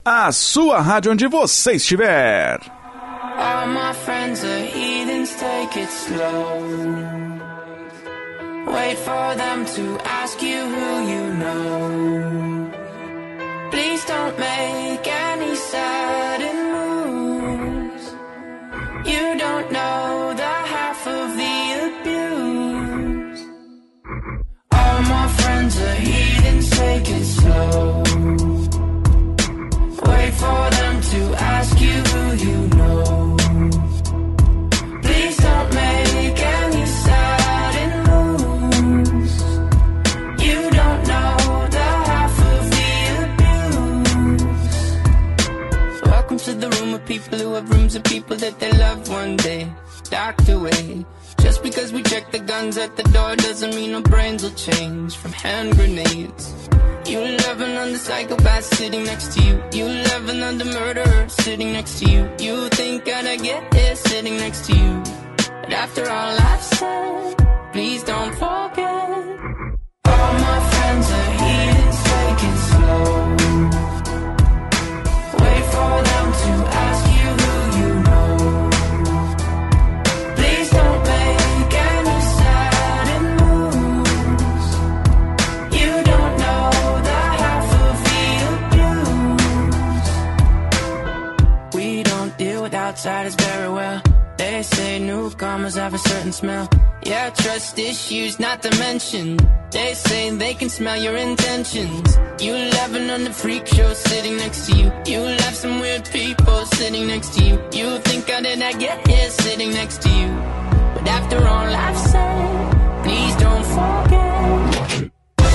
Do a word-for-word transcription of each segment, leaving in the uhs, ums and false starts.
A sua rádio onde você estiver. All my friends are heathens, take it slow. Wait for them to ask you who you know. Please don't make any sudden moves. You don't know the half of the abuse. All my friends are heathens, take it slow. Wait for them to ask you who you know. Please don't make any sudden moves. You don't know the half of the abuse. Welcome to the room of people who have rooms of people that they love one day docked away. Just because we check the guns at the door doesn't mean our brains will change from hand grenades. You love another psychopath sitting next to you. You love another murderer sitting next to you. You think I'd get here sitting next to you. But after all I've said, please don't forget. All my friends are heathens, take it slow. Wait for them to ask you who you know. Please don't make any sudden moves. You don't know the half of the abuse. We don't deal with outsiders very well. They say newcomers have a certain smell. Yeah, trust issues not to mention. They say they can smell your intentions. You laughing on the freak show sitting next to you. You laugh some weird people sitting next to you. You think how did I get here sitting next to you. But after all I've said, please don't forget.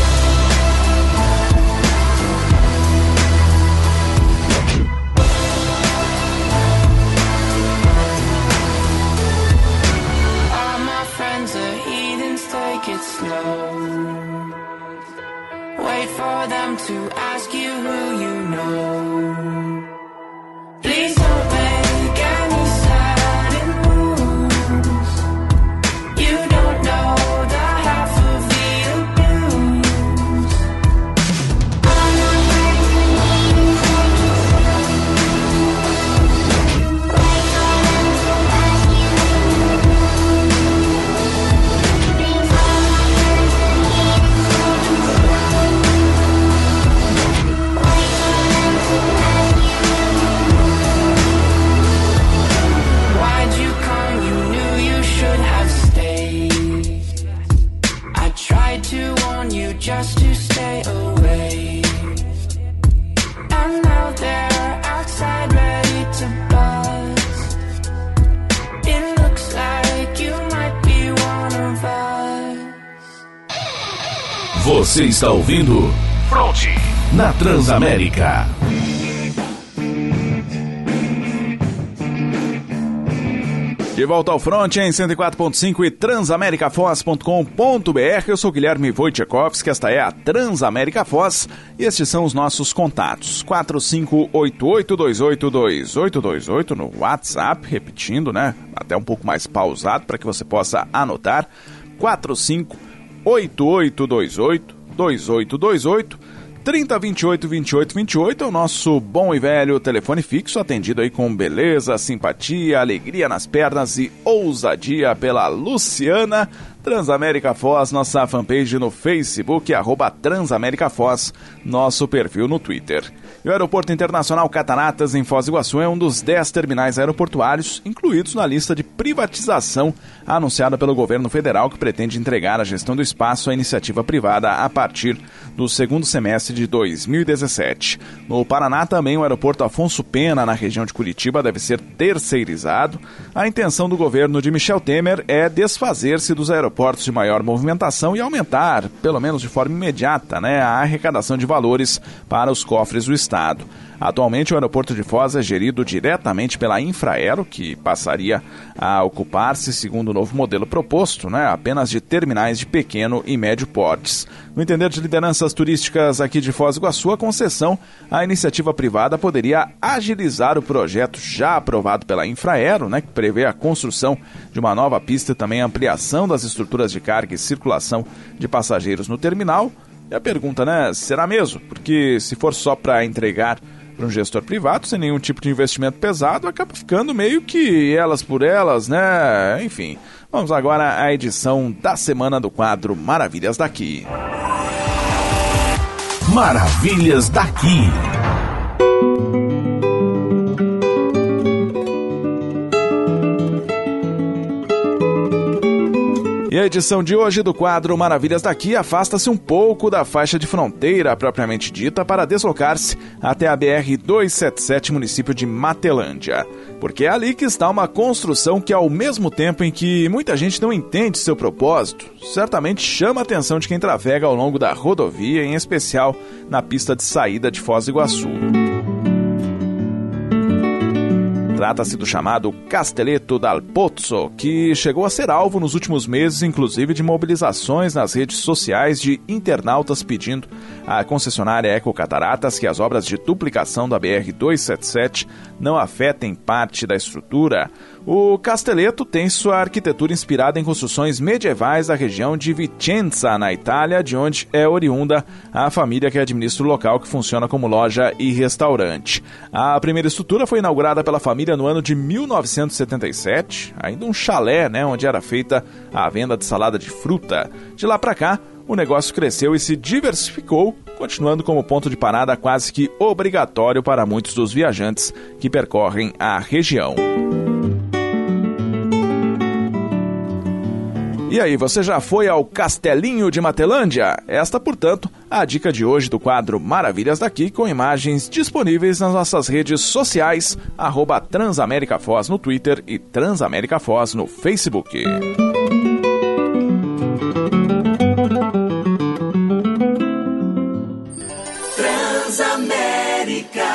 Take it slow. Wait for them to ask you who you know. Please don't make any sudden moves. You don't know the half of the abuse. Just to stay away. And now they're outside ready to buzz. It looks like you might be one of us. Você está ouvindo Fronte na Transamérica. De volta ao Fronte em cento e quatro ponto cinco e transamerica foz ponto com ponto b r. Eu sou Guilherme Wojciechowski, esta é a Transamérica Foz e estes são os nossos contatos. quatro cinco oito oito dois oito dois oito dois oito no WhatsApp, repetindo, né? Até um pouco mais pausado para que você possa anotar. quatro cinco oito oito dois oito dois oito dois oito. trinta, vinte e oito, vinte e oito, vinte e oito é o nosso bom e velho telefone fixo, atendido aí com beleza, simpatia, alegria nas pernas e ousadia pela Luciana. Transamérica Foz, nossa fanpage no Facebook, arroba Transamérica Foz, nosso perfil no Twitter. E o Aeroporto Internacional Cataratas, em Foz do Iguaçu, é um dos dez terminais aeroportuários incluídos na lista de privatização anunciada pelo governo federal, que pretende entregar a gestão do espaço à iniciativa privada a partir do segundo semestre de dois mil e dezessete. No Paraná, também o Aeroporto Afonso Pena, na região de Curitiba, deve ser terceirizado. A intenção do governo de Michel Temer é desfazer-se dos aeroportos de maior movimentação e aumentar, pelo menos de forma imediata, né, a arrecadação de valores para os cofres do Estado. Atualmente, o aeroporto de Foz é gerido diretamente pela Infraero, que passaria a ocupar-se, segundo o novo modelo proposto, né, apenas de terminais de pequeno e médio portes. No entender de lideranças turísticas aqui de Foz do Iguaçu, a concessão à iniciativa privada poderia agilizar o projeto já aprovado pela Infraero, né, que prevê a construção de uma nova pista e também a ampliação das estruturas de carga e circulação de passageiros no terminal. E a pergunta, né, será mesmo? Porque se for só para entregar Para um gestor privado, sem nenhum tipo de investimento pesado, acaba ficando meio que elas por elas, né? Enfim, vamos agora à edição da semana do quadro Maravilhas Daqui. Maravilhas Daqui. E a edição de hoje do quadro Maravilhas Daqui afasta-se um pouco da faixa de fronteira propriamente dita para deslocar-se até a B R duzentos e setenta e sete, município de Matelândia. Porque é ali que está uma construção que, ao mesmo tempo em que muita gente não entende seu propósito, certamente chama a atenção de quem trafega ao longo da rodovia, em especial na pista de saída de Foz do Iguaçu. Trata-se do chamado Castelletto dal Pozzo, que chegou a ser alvo nos últimos meses, inclusive, de mobilizações nas redes sociais de internautas pedindo à concessionária Ecocataratas que as obras de duplicação da B R duzentos e setenta e sete não afetem parte da estrutura. O Castelletto tem sua arquitetura inspirada em construções medievais da região de Vicenza, na Itália, de onde é oriunda a família que administra o local, que funciona como loja e restaurante. A primeira estrutura foi inaugurada pela família no ano de mil novecentos e setenta e sete, ainda um chalé, né, onde era feita a venda de salada de fruta. De lá para cá, o negócio cresceu e se diversificou, continuando como ponto de parada quase que obrigatório para muitos dos viajantes que percorrem a região. E aí, você já foi ao Castelinho de Matelândia? Esta, portanto, a dica de hoje do quadro Maravilhas Daqui, com imagens disponíveis nas nossas redes sociais, arroba Transamérica Foz no Twitter e Transamérica Foz no Facebook. Transamérica.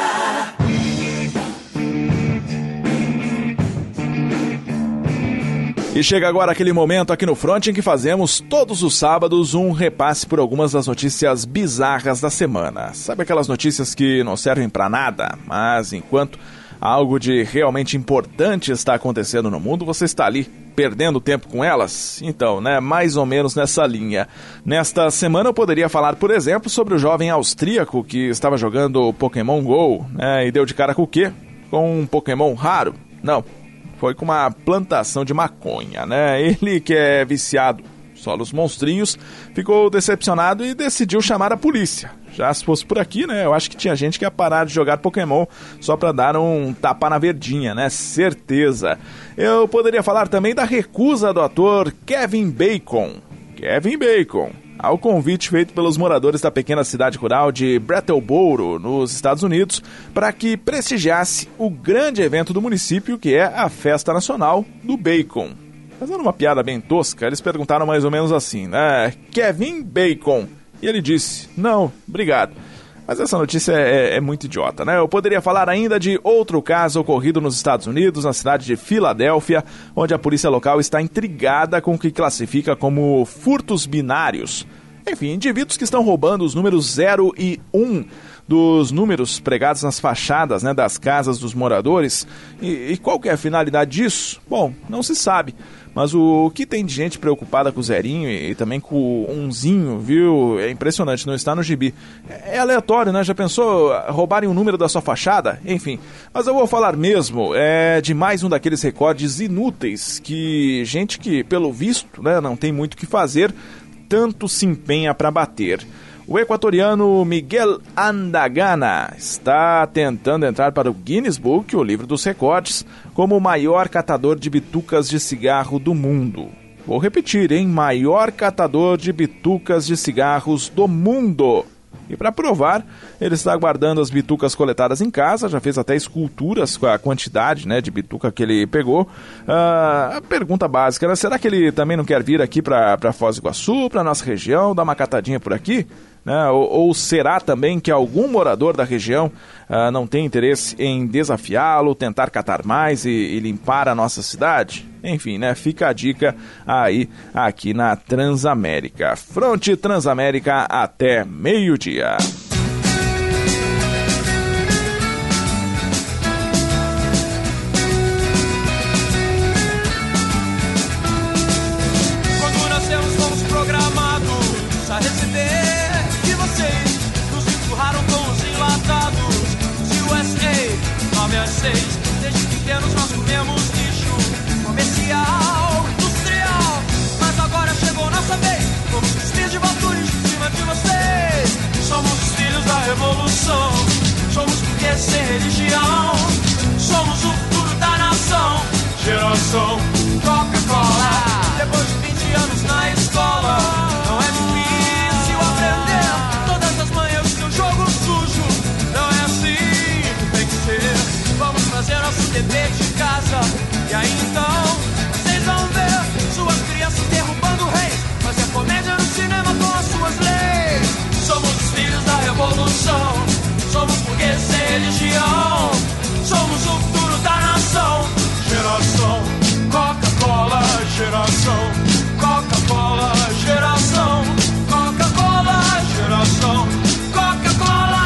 E chega agora aquele momento aqui no Front em que fazemos todos os sábados um repasse por algumas das notícias bizarras da semana. Sabe aquelas notícias que não servem pra nada, mas enquanto algo de realmente importante está acontecendo no mundo, você está ali perdendo tempo com elas? Então, né, mais ou menos nessa linha. Nesta semana eu poderia falar, por exemplo, sobre o jovem austríaco que estava jogando Pokémon GO, né, e deu de cara com o quê? Com um Pokémon raro? Não. Foi com uma plantação de maconha, né? Ele, que é viciado só nos monstrinhos, ficou decepcionado e decidiu chamar a polícia. Já se fosse por aqui, né? Eu acho que tinha gente que ia parar de jogar Pokémon só pra dar um tapa na verdinha, né? Certeza. Eu poderia falar também da recusa do ator Kevin Bacon. Kevin Bacon. Ao convite feito pelos moradores da pequena cidade rural de Brattleboro, nos Estados Unidos, para que prestigiasse o grande evento do município, que é a Festa Nacional do Bacon. Fazendo uma piada bem tosca, eles perguntaram mais ou menos assim, né? Kevin Bacon. E ele disse, não, obrigado. Mas essa notícia é, é muito idiota, né? Eu poderia falar ainda de outro caso ocorrido nos Estados Unidos, na cidade de Filadélfia, onde a polícia local está intrigada com o que classifica como furtos binários. Enfim, indivíduos que estão roubando os números zero e um dos números pregados nas fachadas, né, das casas dos moradores. E, e qual que é a finalidade disso? Bom, não se sabe. Mas o que tem de gente preocupada com o zerinho e, e também com o umzinho, viu? É impressionante, não está no gibi. É, é aleatório, né? Já pensou roubarem o número da sua fachada? Enfim, mas eu vou falar mesmo é, de mais um daqueles recordes inúteis que gente que, pelo visto, né, não tem muito o que fazer, tanto se empenha para bater. O equatoriano Miguel Andagana está tentando entrar para o Guinness Book, o livro dos recordes, como o maior catador de bitucas de cigarro do mundo. Vou repetir, hein? Maior catador de bitucas de cigarros do mundo. E para provar, ele está guardando as bitucas coletadas em casa, já fez até esculturas com a quantidade, né, de bituca que ele pegou. Uh, a pergunta básica, né? Será que ele também não quer vir aqui para Foz do Iguaçu, para nossa região, dar uma catadinha por aqui? Né? Ou, ou será também que algum morador da região uh, não tem interesse em desafiá-lo, tentar catar mais e, e limpar a nossa cidade? Enfim, né? Fica a dica aí, aqui na Transamérica. Fronte Transamérica até meio-dia. Quando nascemos fomos programados a receber de vocês. Nos empurraram com os enlatados. Se o escassez. Desde pequenos nós comemos lixo comercial, industrial. Mas agora chegou nossa vez. Somos os filhos de Valtures em cima de vocês. Somos os filhos da revolução. Somos porque sem religião. Somos o futuro da nação. Geração Coca-Cola. Depois de vinte anos na escola, não é difícil aprender todas as manhãs seu jogo sujo. Não é assim que tem que ser. Vamos fazer nosso dever de casa. E aí então, vocês vão ver suas crianças derrubando reis. Fazer comédia no cinema com as suas leis. Somos os filhos da revolução. Somos burgueses sem religião. Somos o futuro da nação. Geração Coca-Cola. Geração Coca-Cola. Geração Coca-Cola. Geração Coca-Cola.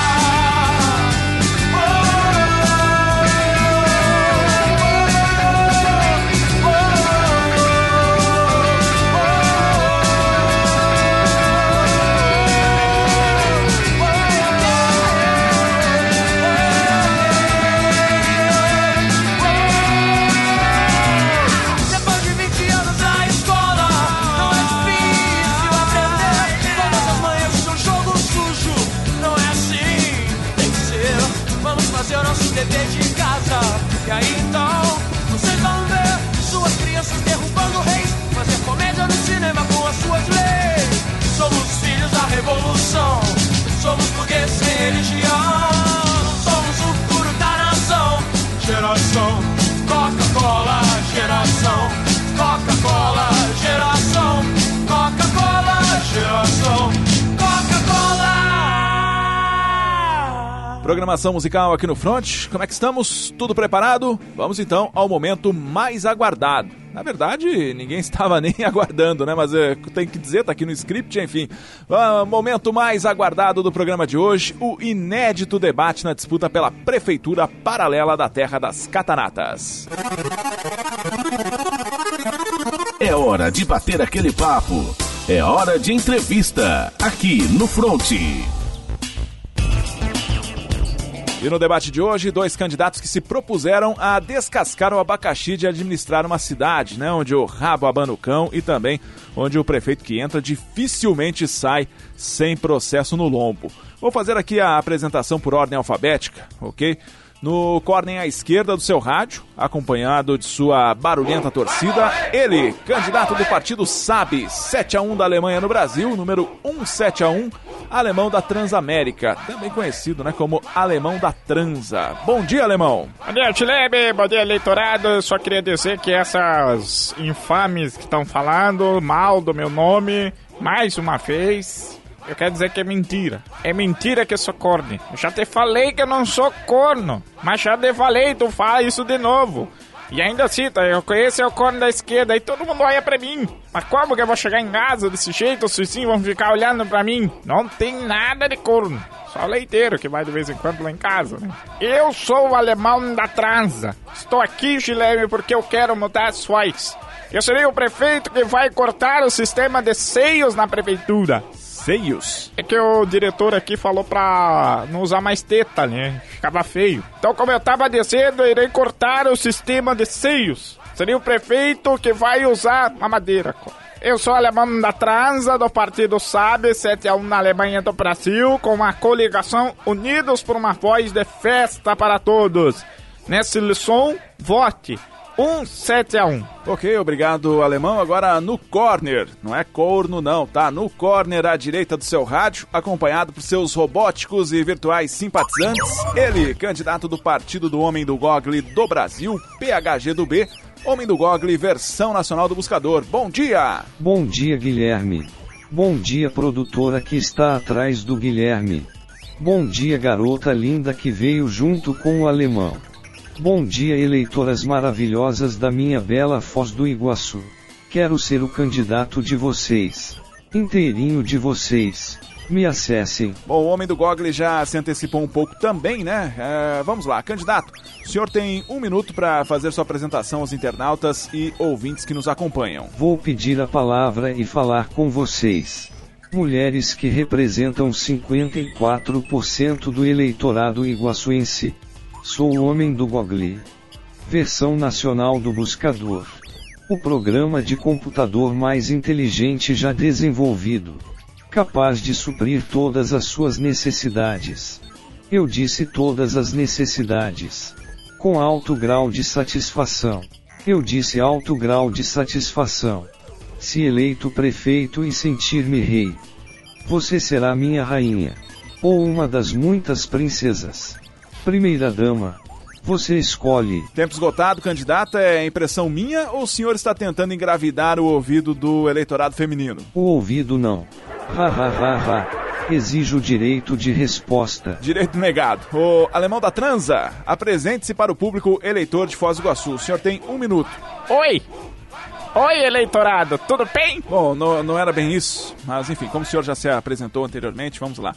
Dever de casa. E aí então, vocês vão ver suas crianças derrubando reis. Fazer comédia no cinema com as suas leis. Somos filhos da revolução. Somos burgueses sem religião. Somos o futuro da nação. Geração Coca-Cola. Geração Coca-Cola. Geração Coca-Cola. Geração Coca-Cola. Programação musical aqui no Front. Como é que estamos? Tudo preparado? Vamos então ao momento mais aguardado. Na verdade, ninguém estava nem aguardando, né? Mas é, tem que dizer, tá aqui no script, enfim. Ah, momento mais aguardado do programa de hoje, o inédito debate na disputa pela Prefeitura Paralela da Terra das Cataratas. É hora de bater aquele papo. É hora de entrevista, aqui no Front. E no debate de hoje, dois candidatos que se propuseram a descascar o abacaxi de administrar uma cidade, né, onde o rabo abana o cão e também onde o prefeito que entra dificilmente sai sem processo no lombo. Vou fazer aqui a apresentação por ordem alfabética, ok? No corner à esquerda do seu rádio, acompanhado de sua barulhenta torcida, ele, candidato do partido S A B, sete a um da Alemanha no Brasil, número cento e setenta e um, alemão da Transamérica, também conhecido, né, como alemão da Transa. Bom dia, alemão. Bom dia, Tilebe, bom dia, eleitorado. Eu só queria dizer que essas infames que estão falando mal do meu nome, mais uma vez, eu quero dizer que é mentira. É mentira que eu sou corno. Eu já te falei que eu não sou corno, mas já te falei, tu fala isso de novo. E ainda assim, tá, eu conheço o corno da esquerda e todo mundo olha pra mim. Mas como que eu vou chegar em casa desse jeito? Os vizinhos vão ficar olhando pra mim? Não tem nada de corno. Só leiteiro que vai de vez em quando lá em casa, né? Eu sou o alemão da transa. Estou aqui, Guilherme, porque eu quero mudar as coisas. Eu serei o prefeito que vai cortar o sistema de seios na prefeitura. Seios? É que o diretor aqui falou pra não usar mais teta, né? Ficava feio. Então, como eu tava dizendo, eu irei cortar o sistema de seios. Seria o prefeito que vai usar mamadeira. Eu sou alemão da transa, do partido S A B, sete a um na Alemanha do Brasil, com a coligação Unidos por uma Voz de Festa para Todos. Nessa eleição, vote um sete a um. Ok, obrigado, alemão. Agora no corner, não é corno não, tá? No corner à direita do seu rádio, acompanhado por seus robóticos e virtuais simpatizantes, ele, candidato do Partido do Homem do Google do Brasil, P H G do B, Homem do Google, versão nacional do buscador. Bom dia! Bom dia, Guilherme. Bom dia, produtora que está atrás do Guilherme. Bom dia, garota linda que veio junto com o alemão. Bom dia, eleitoras maravilhosas da minha bela Foz do Iguaçu. Quero ser o candidato de vocês. Inteirinho de vocês. Me acessem. Bom, o Homem do Google já se antecipou um pouco também, né? É, vamos lá, candidato. O senhor tem um minuto para fazer sua apresentação aos internautas e ouvintes que nos acompanham. Vou pedir a palavra e falar com vocês. Mulheres que representam cinquenta e quatro por cento do eleitorado iguaçuense. Sou o homem do Google. Versão nacional do buscador. O programa de computador mais inteligente já desenvolvido. Capaz de suprir todas as suas necessidades. Eu disse todas as necessidades. Com alto grau de satisfação. Eu disse alto grau de satisfação. Se eleito prefeito e sentir-me rei, você será minha rainha. Ou uma das muitas princesas. Primeira dama. Você escolhe. Tempo esgotado, candidato, é impressão minha ou o senhor está tentando engravidar o ouvido do eleitorado feminino? O ouvido não. Ha ha ha ha. Exijo o direito de resposta. Direito negado. O Alemão da Transa, apresente-se para o público eleitor de Foz do Iguaçu. O senhor tem um minuto. Oi! Oi, eleitorado, tudo bem? Bom, não, não era bem isso, mas enfim, como o senhor já se apresentou anteriormente, vamos lá.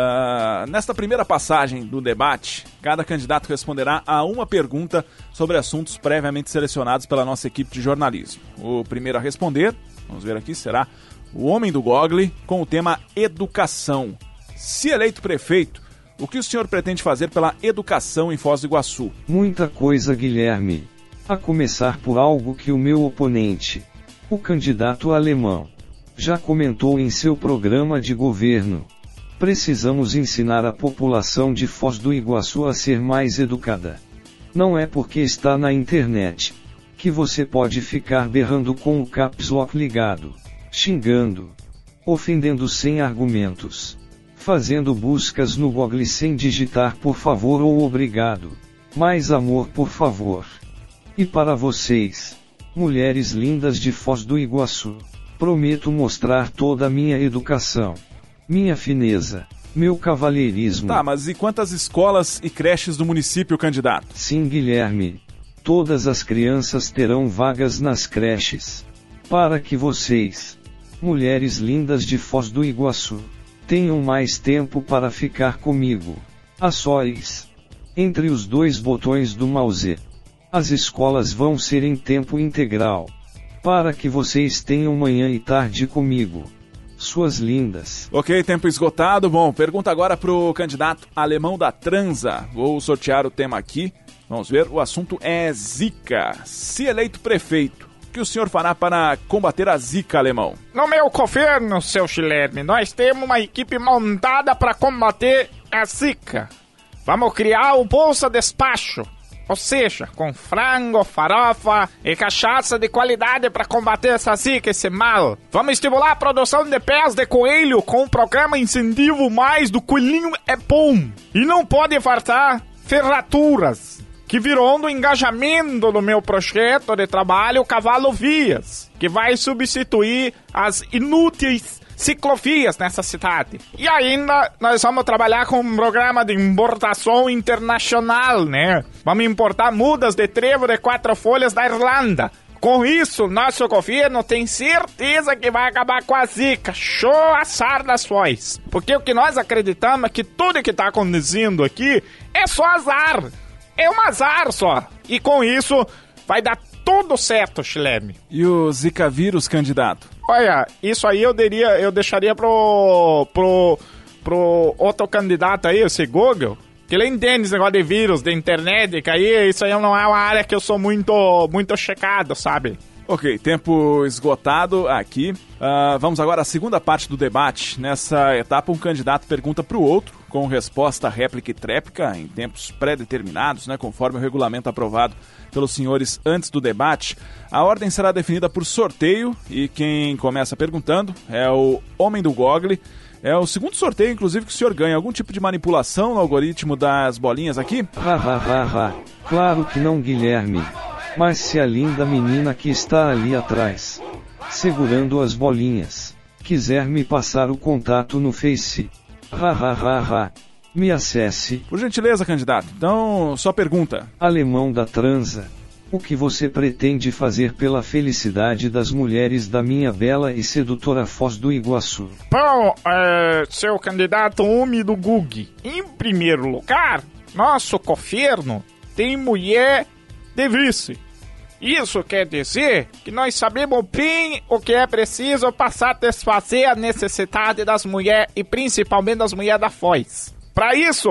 Uh, nesta primeira passagem do debate, cada candidato responderá a uma pergunta sobre assuntos previamente selecionados pela nossa equipe de jornalismo. O primeiro a responder, vamos ver aqui, será o homem do Google, com o tema educação. Se eleito prefeito, o que o senhor pretende fazer pela educação em Foz do Iguaçu? Muita coisa, Guilherme. A começar por algo que o meu oponente, o candidato alemão, já comentou em seu programa de governo. Precisamos ensinar a população de Foz do Iguaçu a ser mais educada. Não é porque está na internet que você pode ficar berrando com o caps lock ligado, xingando, ofendendo sem argumentos, fazendo buscas no Google sem digitar por favor ou obrigado. Mais amor, por favor. E para vocês, mulheres lindas de Foz do Iguaçu, prometo mostrar toda a minha educação, minha fineza, meu cavalheirismo. Tá, mas e quantas escolas e creches do município, candidato? Sim, Guilherme. Todas as crianças terão vagas nas creches. Para que vocês, mulheres lindas de Foz do Iguaçu, tenham mais tempo para ficar comigo. A sós. Entre os dois botões do mouse. As escolas vão ser em tempo integral. Para que vocês tenham manhã e tarde comigo. Suas lindas. Ok, tempo esgotado. Bom, pergunta agora pro candidato Alemão da Transa. Vou sortear o tema aqui. Vamos ver, o assunto é Zika. Se eleito prefeito, o que o senhor fará para combater a Zika, Alemão? No meu governo, seu Guilherme, nós temos uma equipe montada para combater a Zika. Vamos criar o Bolsa Despacho. Ou seja, com frango, farofa e cachaça de qualidade para combater essa zika, esse mal. Vamos estimular a produção de pés de coelho com o programa Incentivo Mais do Coelhinho é Bom. E não pode faltar ferraturas, que virou um engajamento no meu projeto de trabalho Cavalo Vias, que vai substituir as inúteis ciclovias nessa cidade. E ainda nós vamos trabalhar com um programa de importação internacional, né? Vamos importar mudas de trevo de quatro folhas da Irlanda. Com isso, nosso governo tem certeza que vai acabar com a zika. Show assar das Foz. Porque o que nós acreditamos é que tudo que está acontecendo aqui é só azar. É um azar só. E com isso, vai dar tudo certo, Guilherme. E o Zika vírus, candidato? Olha, isso aí eu, diria, eu deixaria pro, pro, pro outro candidato aí, esse Google, que ele entende esse negócio de vírus, de internet, que aí isso aí não é uma área que eu sou muito, muito checado, sabe? Ok, tempo esgotado aqui. Uh, vamos agora à segunda parte do debate. Nessa etapa, um candidato pergunta para o outro, com resposta réplica e tréplica, em tempos pré-determinados, né, conforme o regulamento aprovado pelos senhores antes do debate. A ordem será definida por sorteio e quem começa perguntando é o homem do Google. É o segundo sorteio, inclusive, que o senhor ganha. Algum tipo de manipulação no algoritmo das bolinhas aqui? Ha, ha, ha, ha. Claro que não, Guilherme. Mas se a linda menina que está ali atrás, segurando as bolinhas, quiser me passar o contato no Face, ha, ha, ha, ha. Me acesse. Por gentileza, candidato. Então, só pergunta. Alemão da Transa, o que você pretende fazer pela felicidade das mulheres da minha bela e sedutora Foz do Iguaçu? Bom, é, seu candidato homem do Google, em primeiro lugar, nosso governo tem mulher de vice. Isso quer dizer que nós sabemos bem o que é preciso para satisfazer a necessidade das mulheres e principalmente das mulheres da Foz. Para isso,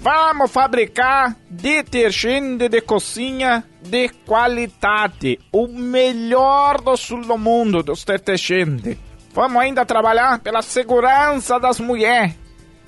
Vamos fabricar detergente de cozinha de qualidade. O melhor do sul do mundo dos detergentes. Vamos ainda trabalhar pela segurança das mulheres.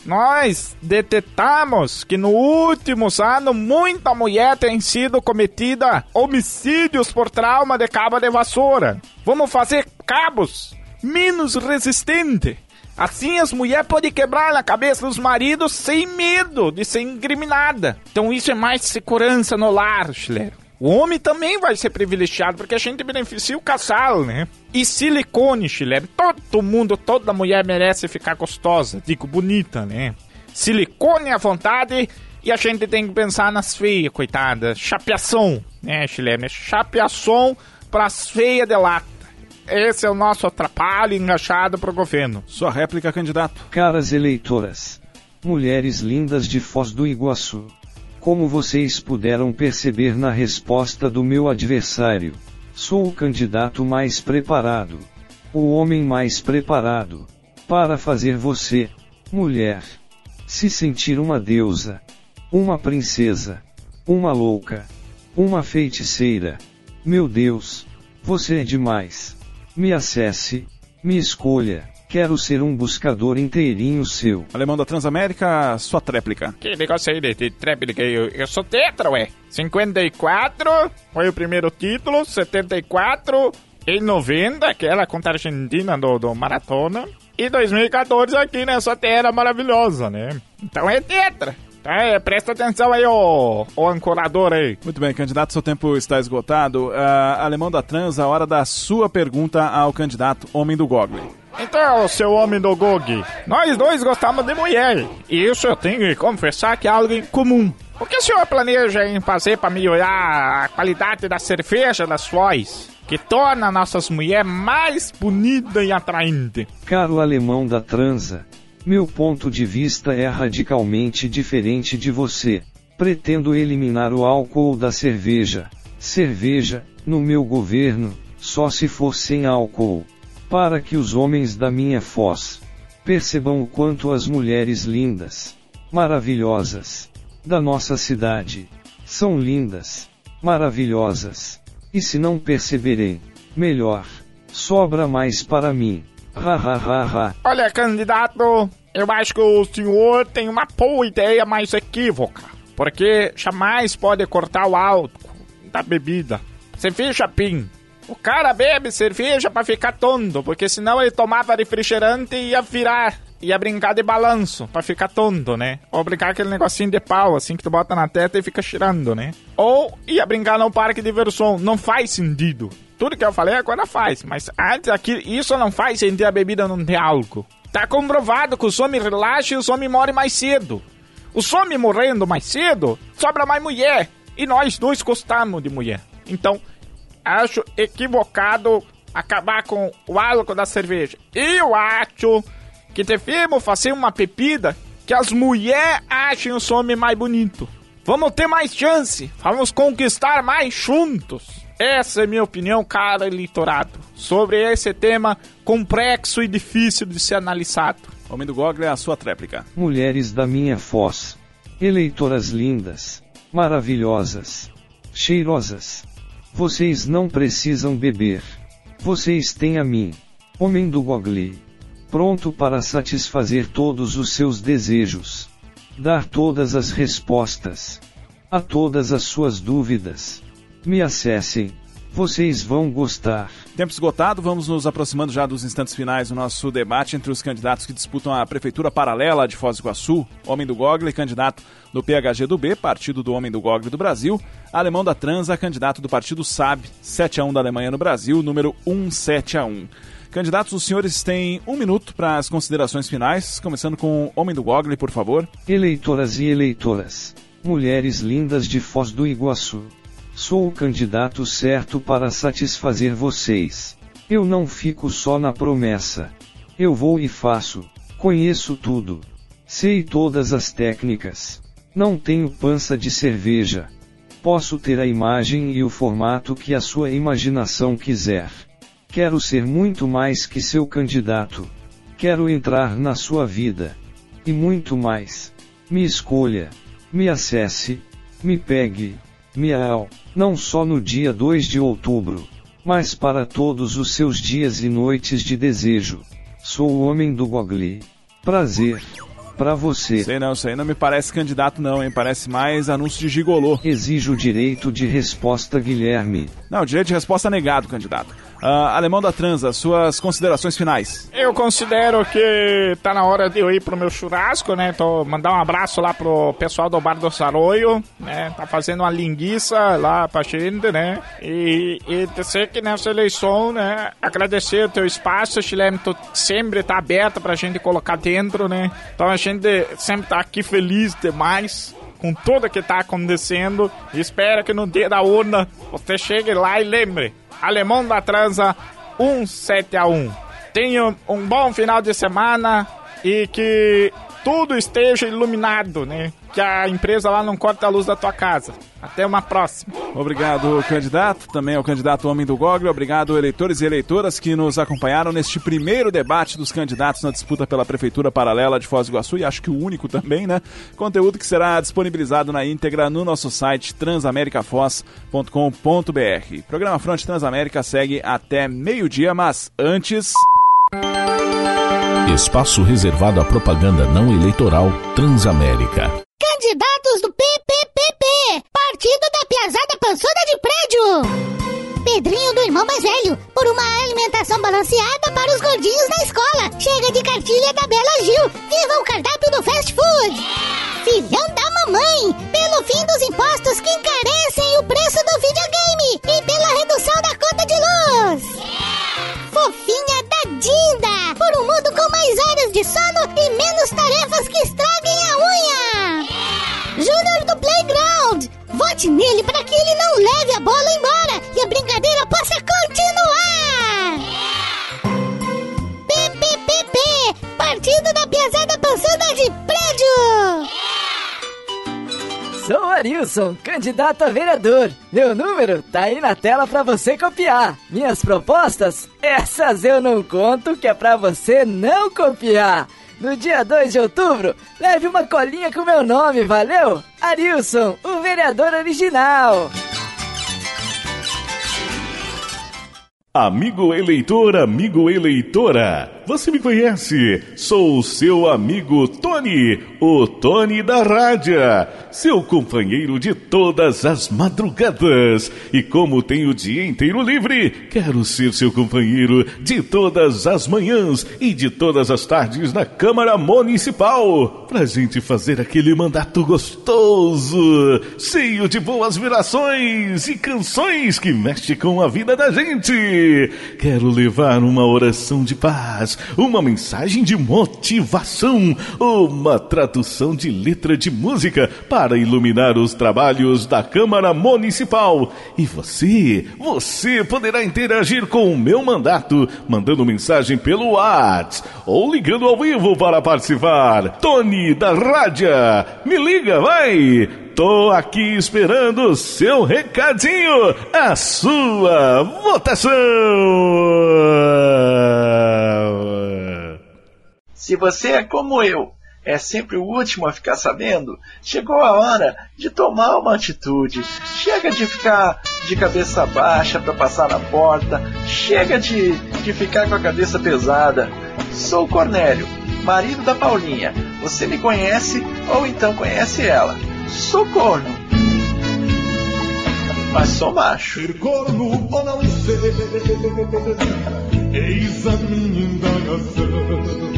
Nós detectamos que no últimos anos muita mulher tem sido cometida homicídios por trauma de cabo de vassoura. Vamos fazer cabos menos resistentes. Assim as mulheres podem quebrar na cabeça dos maridos sem medo de ser incriminada. Então isso é mais segurança no lar, chileno. O homem também vai ser privilegiado, porque a gente beneficia o casal, né? E silicone, chileno. Todo mundo, toda mulher merece ficar gostosa. Digo, bonita, né? Silicone à vontade. E a gente tem que pensar nas feias, coitada. Chapeação, né, chileno? Chapeação pras feias de lata. Esse é o nosso atrapalho engaixado pro governo. Sua réplica, candidato. Caras eleitoras, mulheres lindas de Foz do Iguaçu. Como vocês puderam perceber na resposta do meu adversário, sou o candidato mais preparado, o homem mais preparado, para fazer você, mulher, se sentir uma deusa, uma princesa, uma louca, uma feiticeira. Meu Deus, você é demais. Me acesse, me escolha. Quero ser um buscador inteirinho seu. Alemão da Transamérica, sua tréplica. Que negócio aí de, de tréplica? Eu, eu sou tetra, ué. cinquenta e quatro foi o primeiro título. setenta e quatro em noventa, aquela contra a Argentina do, do Maratona. E dois mil e quatorze aqui nessa terra maravilhosa, né? Então é tetra. É, presta atenção aí, ô, ô ancorador aí. Muito bem, candidato, seu tempo está esgotado. Uh, Alemão da Trans, a hora da sua pergunta ao candidato Homem do Google. Então, seu homem do Gog, nós dois gostamos de mulher. E isso eu tenho que confessar que é algo em comum. O que o senhor planeja em fazer para melhorar a qualidade da cerveja das Foz, que torna nossas mulheres mais bonitas e atraentes? Caro alemão da transa, meu ponto de vista é radicalmente diferente de você. Pretendo eliminar o álcool da cerveja. Cerveja, no meu governo, só se for sem álcool. Para que os homens da minha Foz percebam o quanto as mulheres lindas, maravilhosas, da nossa cidade, são lindas, maravilhosas. E se não perceberem, melhor, sobra mais para mim. Ha ha ha ha. Olha, candidato, eu acho que o senhor tem uma boa ideia mais equívoca, porque jamais pode cortar o álcool da bebida. Você fica pim. O cara bebe cerveja pra ficar tonto, porque senão ele tomava refrigerante e ia virar, ia brincar de balanço, pra ficar tonto, né? Ou brincar aquele negocinho de pau, assim, que tu bota na testa e fica cheirando, né? Ou ia brincar num parque de diversão. Não faz sentido. Tudo que eu falei agora faz, mas antes aqui, isso não faz sentido, a bebida não ter álcool. Tá comprovado que os homens relaxam e os homens morrem mais cedo. Os homens morrendo mais cedo, sobra mais mulher. E nós dois gostamos de mulher. Então, acho equivocado acabar com o álcool da cerveja. Eu acho que devemos fazer uma bebida que as mulheres achem os homens mais bonitos. Vamos ter mais chance. Vamos conquistar mais juntos. Essa é minha opinião, cara eleitorado, sobre esse tema complexo e difícil de ser analisado. Homem do Google, é a sua tréplica. Mulheres da minha Foz, eleitoras lindas, maravilhosas, cheirosas. Vocês não precisam beber. Vocês têm a mim, Homem do Google, pronto para satisfazer todos os seus desejos. Dar todas as respostas a todas as suas dúvidas. Me acessem, vocês vão gostar. Tempo esgotado, vamos nos aproximando já dos instantes finais do nosso debate entre os candidatos que disputam a Prefeitura Paralela de Foz do Iguaçu. Homem do Google, candidato do P H G do B, Partido do Homem do Google do Brasil. Alemão da Transa, candidato do Partido S A B, sete a um da Alemanha no Brasil, número cento e setenta e um. Candidatos, os senhores têm um minuto para as considerações finais, começando com o Homem do Google, por favor. Eleitoras e eleitoras, mulheres lindas de Foz do Iguaçu. Sou o candidato certo para satisfazer vocês. Eu não fico só na promessa. Eu vou e faço. Conheço tudo. Sei todas as técnicas. Não tenho pança de cerveja. Posso ter a imagem e o formato que a sua imaginação quiser. Quero ser muito mais que seu candidato. Quero entrar na sua vida. E muito mais. Me escolha. Me acesse, me pegue, miau, não só no dia dois de outubro, mas para todos os seus dias e noites de desejo. Sou o homem do Google. Prazer. Pra você. Sei não, isso aí não me parece candidato não, hein? Parece mais anúncio de gigolô. Exijo o direito de resposta, Guilherme. Não, direito de resposta negado, candidato. Uh, Alemão da Transa, suas considerações finais. Eu considero que tá na hora de eu ir pro meu churrasco, né? Tô mandar um abraço lá pro pessoal do Bar do Saroio, né? Tá fazendo uma linguiça lá pra gente, né? E, e dizer que nessa eleição, né? Agradecer o teu espaço, Chileme, tu sempre tá aberto pra gente colocar dentro, né? Então a gente sempre tá aqui feliz demais com tudo que tá acontecendo. E espero que no dia da urna você chegue lá e lembre: Alemão da Transa um sete a um. Tenha um bom final de semana e que tudo esteja iluminado, né? Que a empresa lá não corte a luz da tua casa. Até uma próxima. Obrigado, candidato. Também ao candidato Homem do Google. Obrigado, eleitores e eleitoras que nos acompanharam neste primeiro debate dos candidatos na disputa pela Prefeitura Paralela de Foz do Iguaçu, e acho que o único também, né? Conteúdo que será disponibilizado na íntegra no nosso site transamericafoz ponto com ponto b r. Programa Fronte Transamérica segue até meio-dia, mas antes... Espaço reservado à propaganda não eleitoral Transamérica. Candidatos do P P P P, Partido da Piazada Pançuda de Prédio. Pedrinho do irmão mais velho, por uma alimentação balanceada para os gordinhos da escola. Chega de cartilha da Bela Gil, viva o cardápio do fast food. Filhão da mamãe, pelo fim dos impostos que encarecem o preço do videogame e pela redução da conta de luz. Fofinha da Dinda, por um mundo com mais horas de sono e menos tarefas que estraguem a unha. Júnior do Playground, vote nele para que ele não leve a bola embora e a brincadeira possa continuar. P P P P, Partido da Piazada Pançuda de Prédio. Sou o Arilson, candidato a vereador. Meu número tá aí na tela pra você copiar. Minhas propostas? Essas eu não conto, que é pra você não copiar. No dia dois de outubro, leve uma colinha com meu nome, valeu? Arilson, o vereador original. Amigo eleitor, amigo eleitora, você me conhece? Sou o seu amigo Tony, o Tony da Rádio, seu companheiro de todas as madrugadas. E como tenho o dia inteiro livre, quero ser seu companheiro de todas as manhãs e de todas as tardes na Câmara Municipal, pra gente fazer aquele mandato gostoso, cheio de boas virações e canções que mexem com a vida da gente. Quero levar uma oração de paz, uma mensagem de motivação, uma tradução de letra de música para iluminar os trabalhos da Câmara Municipal. E você, você poderá interagir com o meu mandato, mandando mensagem pelo WhatsApp ou ligando ao vivo para participar. Tony da Rádio, me liga, vai! Tô aqui esperando o seu recadinho, a sua votação! Se você é como eu, é sempre o último a ficar sabendo, chegou a hora de tomar uma atitude. Chega de ficar de cabeça baixa para passar na porta, chega de, de ficar com a cabeça pesada. Sou o Cornélio, marido da Paulinha. Você me conhece ou então conhece ela. Sou corno, mas sou macho. Ser corno ou não ser, eis a minha indagação.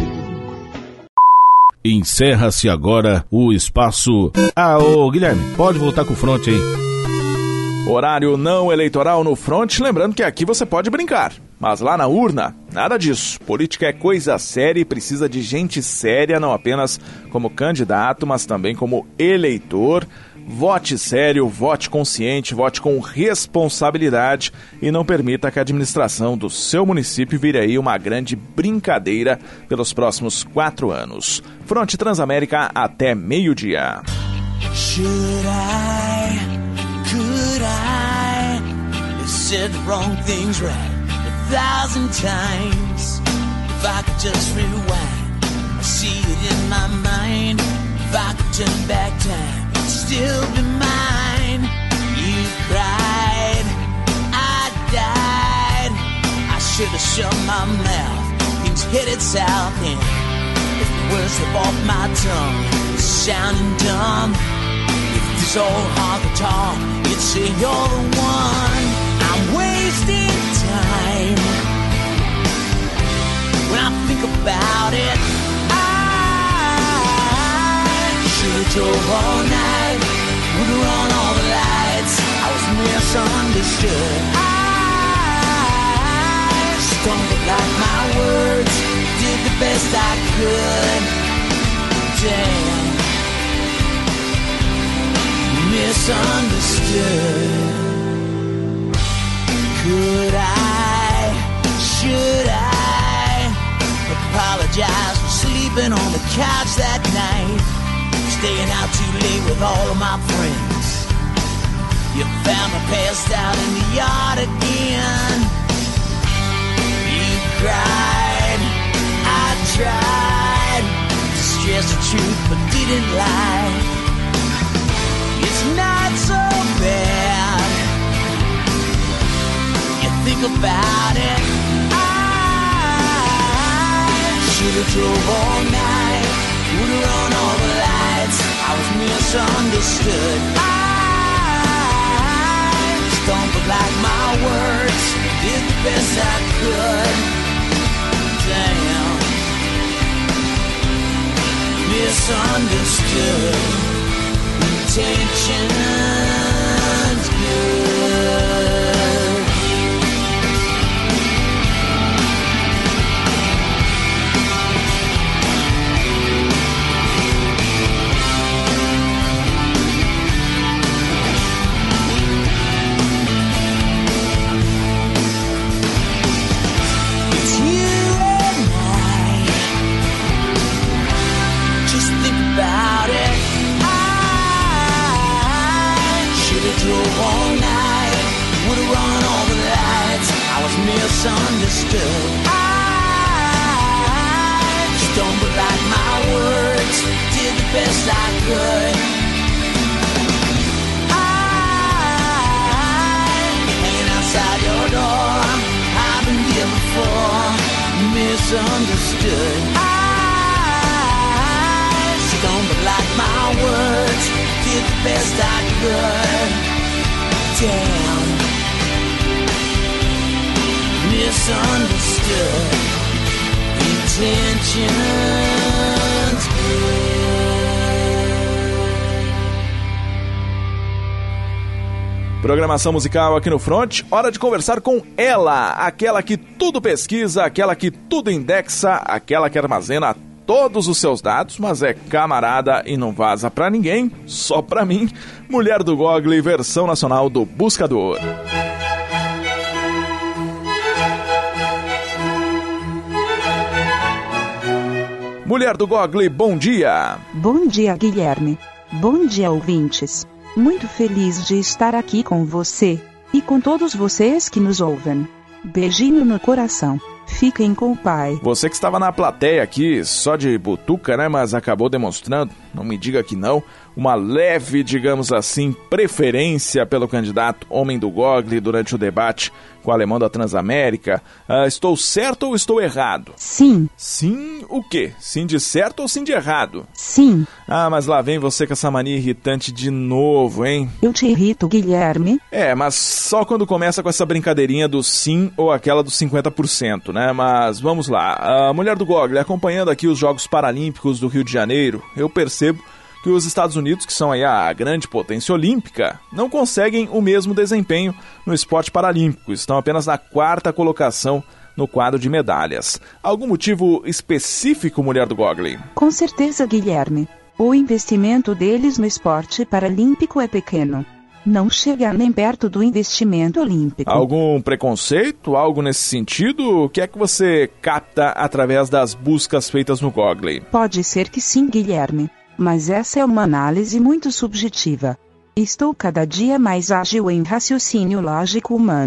Encerra-se agora o espaço... Ah, ô Guilherme, pode voltar com o front aí. Horário não eleitoral no front, lembrando que aqui você pode brincar, mas lá na urna, nada disso. Política é coisa séria e precisa de gente séria, não apenas como candidato, mas também como eleitor. Vote sério, vote consciente, vote com responsabilidade e não permita que a administração do seu município vire aí uma grande brincadeira pelos próximos quatro anos. Fronte Transamérica até meio-dia. Should I, could I have said the wrong things right a thousand times? If I could just rewind, I see it in my mind. If I could turn back time, still be mine. You cried, I died. I should have shut my mouth. Things headed south and if the words slip off my tongue, sounding dumb. If this old heart could talk, you'd say you're the one. I'm wasting time. When I think about it, should've drove all night, would've run all the lights. I was misunderstood. I stumbled like my words, did the best I could. Damn, misunderstood. Could I, should I apologize for sleeping on the couch that night? Staying out too late with all of my friends. You found me passed out in the yard again. You cried, I tried to stress the truth but didn't lie. It's not so bad. You think about it. I should've drove all night, would've run all the lights. I was misunderstood. I stumbled like my words, did the best I could. Damn, misunderstood. Intentions good. About it, I should've drove all night, would've run all the lights. I was misunderstood. I stumbled like my words, did the best I could. I hanging outside your door, I've been here before, misunderstood. I stumbled like my words, did the best I could. Damn, misunderstood. Intentions good. Programação musical aqui no Front, hora de conversar com ela, aquela que tudo pesquisa, aquela que tudo indexa, aquela que armazena todos os seus dados, mas é camarada e não vaza pra ninguém, só pra mim. Mulher do Google, versão nacional do Buscador. Mulher do Google, bom dia. Bom dia, Guilherme. Bom dia, ouvintes. Muito feliz de estar aqui com você e com todos vocês que nos ouvem. Beijinho no coração. Fiquem com o pai. Você que estava na plateia aqui, só de butuca, né? Mas acabou demonstrando, não me diga que não, uma leve, digamos assim, preferência pelo candidato homem do Google durante o debate com o alemão da Transamérica. Uh, estou certo ou estou errado? Sim. Sim o quê? Sim de certo ou sim de errado? Sim. Ah, mas lá vem você com essa mania irritante de novo, hein? Eu te irrito, Guilherme? É, mas só quando começa com essa brincadeirinha do sim ou aquela dos cinquenta por cento, né? Mas vamos lá. A Mulher do Google, acompanhando aqui os Jogos Paralímpicos do Rio de Janeiro, eu percebo que os Estados Unidos, que são aí a grande potência olímpica, não conseguem o mesmo desempenho no esporte paralímpico. Estão apenas na quarta colocação no quadro de medalhas. Algum motivo específico, Mulher do Google? Com certeza, Guilherme. O investimento deles no esporte paralímpico é pequeno. Não chega nem perto do investimento olímpico. Algum preconceito? Algo nesse sentido? O que é que você capta através das buscas feitas no Google? Pode ser que sim, Guilherme. Mas essa é uma análise muito subjetiva. Estou cada dia mais ágil em raciocínio lógico humano.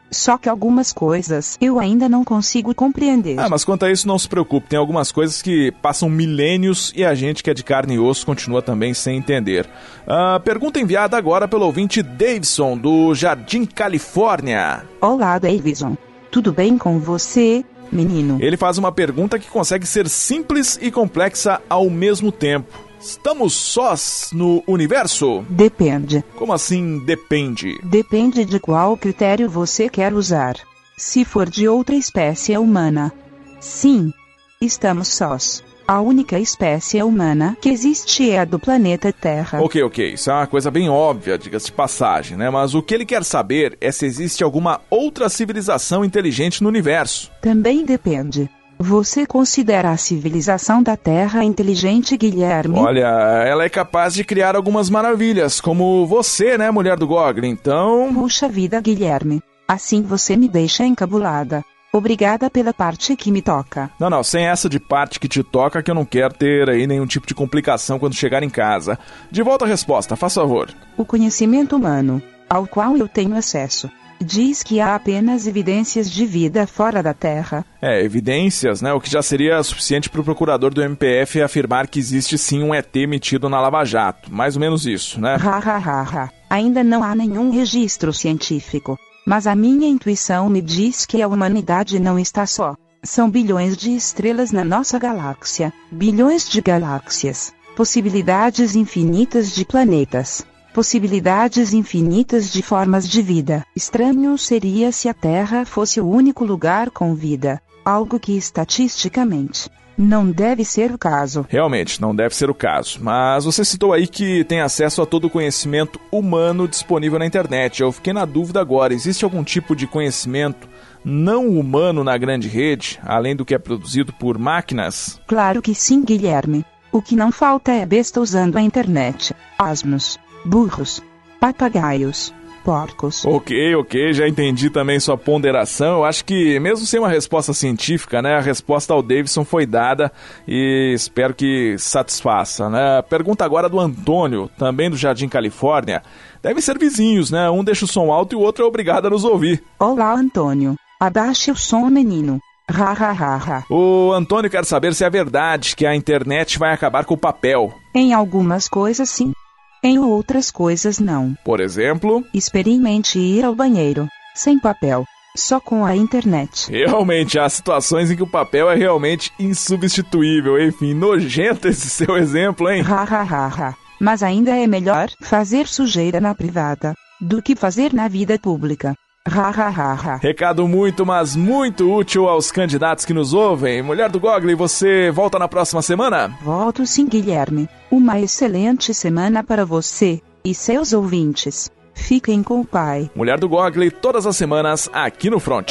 Só que algumas coisas eu ainda não consigo compreender. Ah, mas quanto a isso não se preocupe, tem algumas coisas que passam milênios e a gente que é de carne e osso continua também sem entender. Ah, pergunta enviada agora pelo ouvinte Davidson, do Jardim Califórnia. Olá, Davidson. Tudo bem com você, menino? Ele faz uma pergunta que consegue ser simples e complexa ao mesmo tempo. Estamos sós no universo? Depende. Como assim depende? Depende de qual critério você quer usar. Se for de outra espécie humana, sim, estamos sós. A única espécie humana que existe é a do planeta Terra. Ok, ok, isso é uma coisa bem óbvia, diga-se de passagem, né? Mas o que ele quer saber é se existe alguma outra civilização inteligente no universo. Também depende. Você considera a civilização da Terra inteligente, Guilherme? Olha, ela é capaz de criar algumas maravilhas, como você, né, mulher do Google, então... Puxa vida, Guilherme. Assim você me deixa encabulada. Obrigada pela parte que me toca. Não, não, sem essa de parte que te toca, que eu não quero ter aí nenhum tipo de complicação quando chegar em casa. De volta à resposta, faz favor. O conhecimento humano, ao qual eu tenho acesso, diz que há apenas evidências de vida fora da Terra. É, evidências, né? O que já seria suficiente para o procurador do M P F afirmar que existe sim um E T metido na Lava Jato. Mais ou menos isso, né? Ha, ha, ha, ha. Ainda não há nenhum registro científico. Mas a minha intuição me diz que a humanidade não está só. São bilhões de estrelas na nossa galáxia. Bilhões de galáxias. Possibilidades infinitas de planetas. Possibilidades infinitas de formas de vida. Estranho seria se a Terra fosse o único lugar com vida, algo que estatisticamente não deve ser o caso. Realmente, não deve ser o caso. Mas você citou aí que tem acesso a todo o conhecimento humano disponível na internet. Eu fiquei na dúvida agora, existe algum tipo de conhecimento não humano na grande rede, além do que é produzido por máquinas? Claro que sim, Guilherme. O que não falta é besta usando a internet. Asnos, burros, papagaios, porcos. Ok, ok, já entendi também sua ponderação. Eu acho que, mesmo sem uma resposta científica, né, a resposta ao Davidson foi dada e espero que satisfaça, né? Pergunta agora do Antônio, também do Jardim Califórnia. Devem ser vizinhos, né? Um deixa o som alto e o outro é obrigado a nos ouvir. Olá, Antônio. Abaixe o som, menino. Ha, ha, ha, ha. O Antônio quer saber se é verdade que a internet vai acabar com o papel. Em algumas coisas, sim. Em outras coisas, não. Por exemplo? Experimente ir ao banheiro, sem papel, só com a internet. Realmente, há situações em que o papel é realmente insubstituível. Enfim, nojento esse seu exemplo, hein? Ha, ha, ha, ha. Mas ainda é melhor fazer sujeira na privada do que fazer na vida pública. Ha, ha, ha, ha. Recado muito, mas muito útil aos candidatos que nos ouvem. Mulher do Google, você volta na próxima semana? Volto sim, Guilherme. Uma excelente semana para você e seus ouvintes. Fiquem com o pai. Mulher do Google, todas as semanas aqui no Front.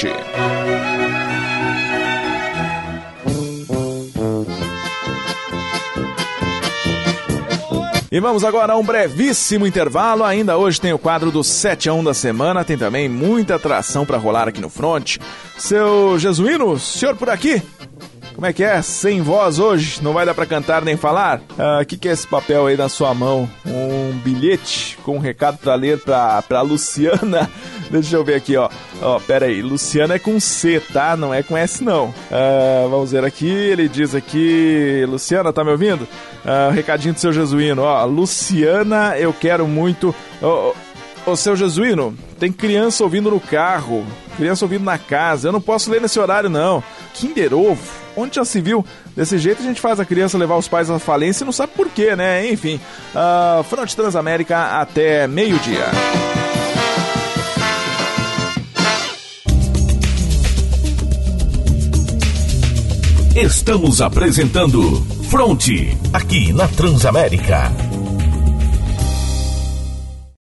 E vamos agora a um brevíssimo intervalo. Ainda hoje tem o quadro do sete a um da semana. Tem também muita atração para rolar aqui no Front. Seu Jesuíno, senhor por aqui? Como é que é? Sem voz hoje? Não vai dar pra cantar nem falar? O ah, que, que é esse papel aí na sua mão? Um bilhete com um recado pra ler pra, pra Luciana. Deixa eu ver aqui, ó. Ó, pera aí. Luciana é com C, tá? Não é com S, não. Ah, vamos ver aqui. Ele diz aqui... Luciana, tá me ouvindo? Ah, recadinho do seu Jesuíno. Ó, Luciana, eu quero muito... Ô, ô, ô, seu Jesuíno, tem criança ouvindo no carro. Criança ouvindo na casa. Eu não posso ler nesse horário, não. Kinder Ovo. Onde já se viu? Desse jeito a gente faz a criança levar os pais à falência e não sabe por quê, né? Enfim, uh, Front Transamérica até meio-dia. Estamos apresentando Front, aqui na Transamérica.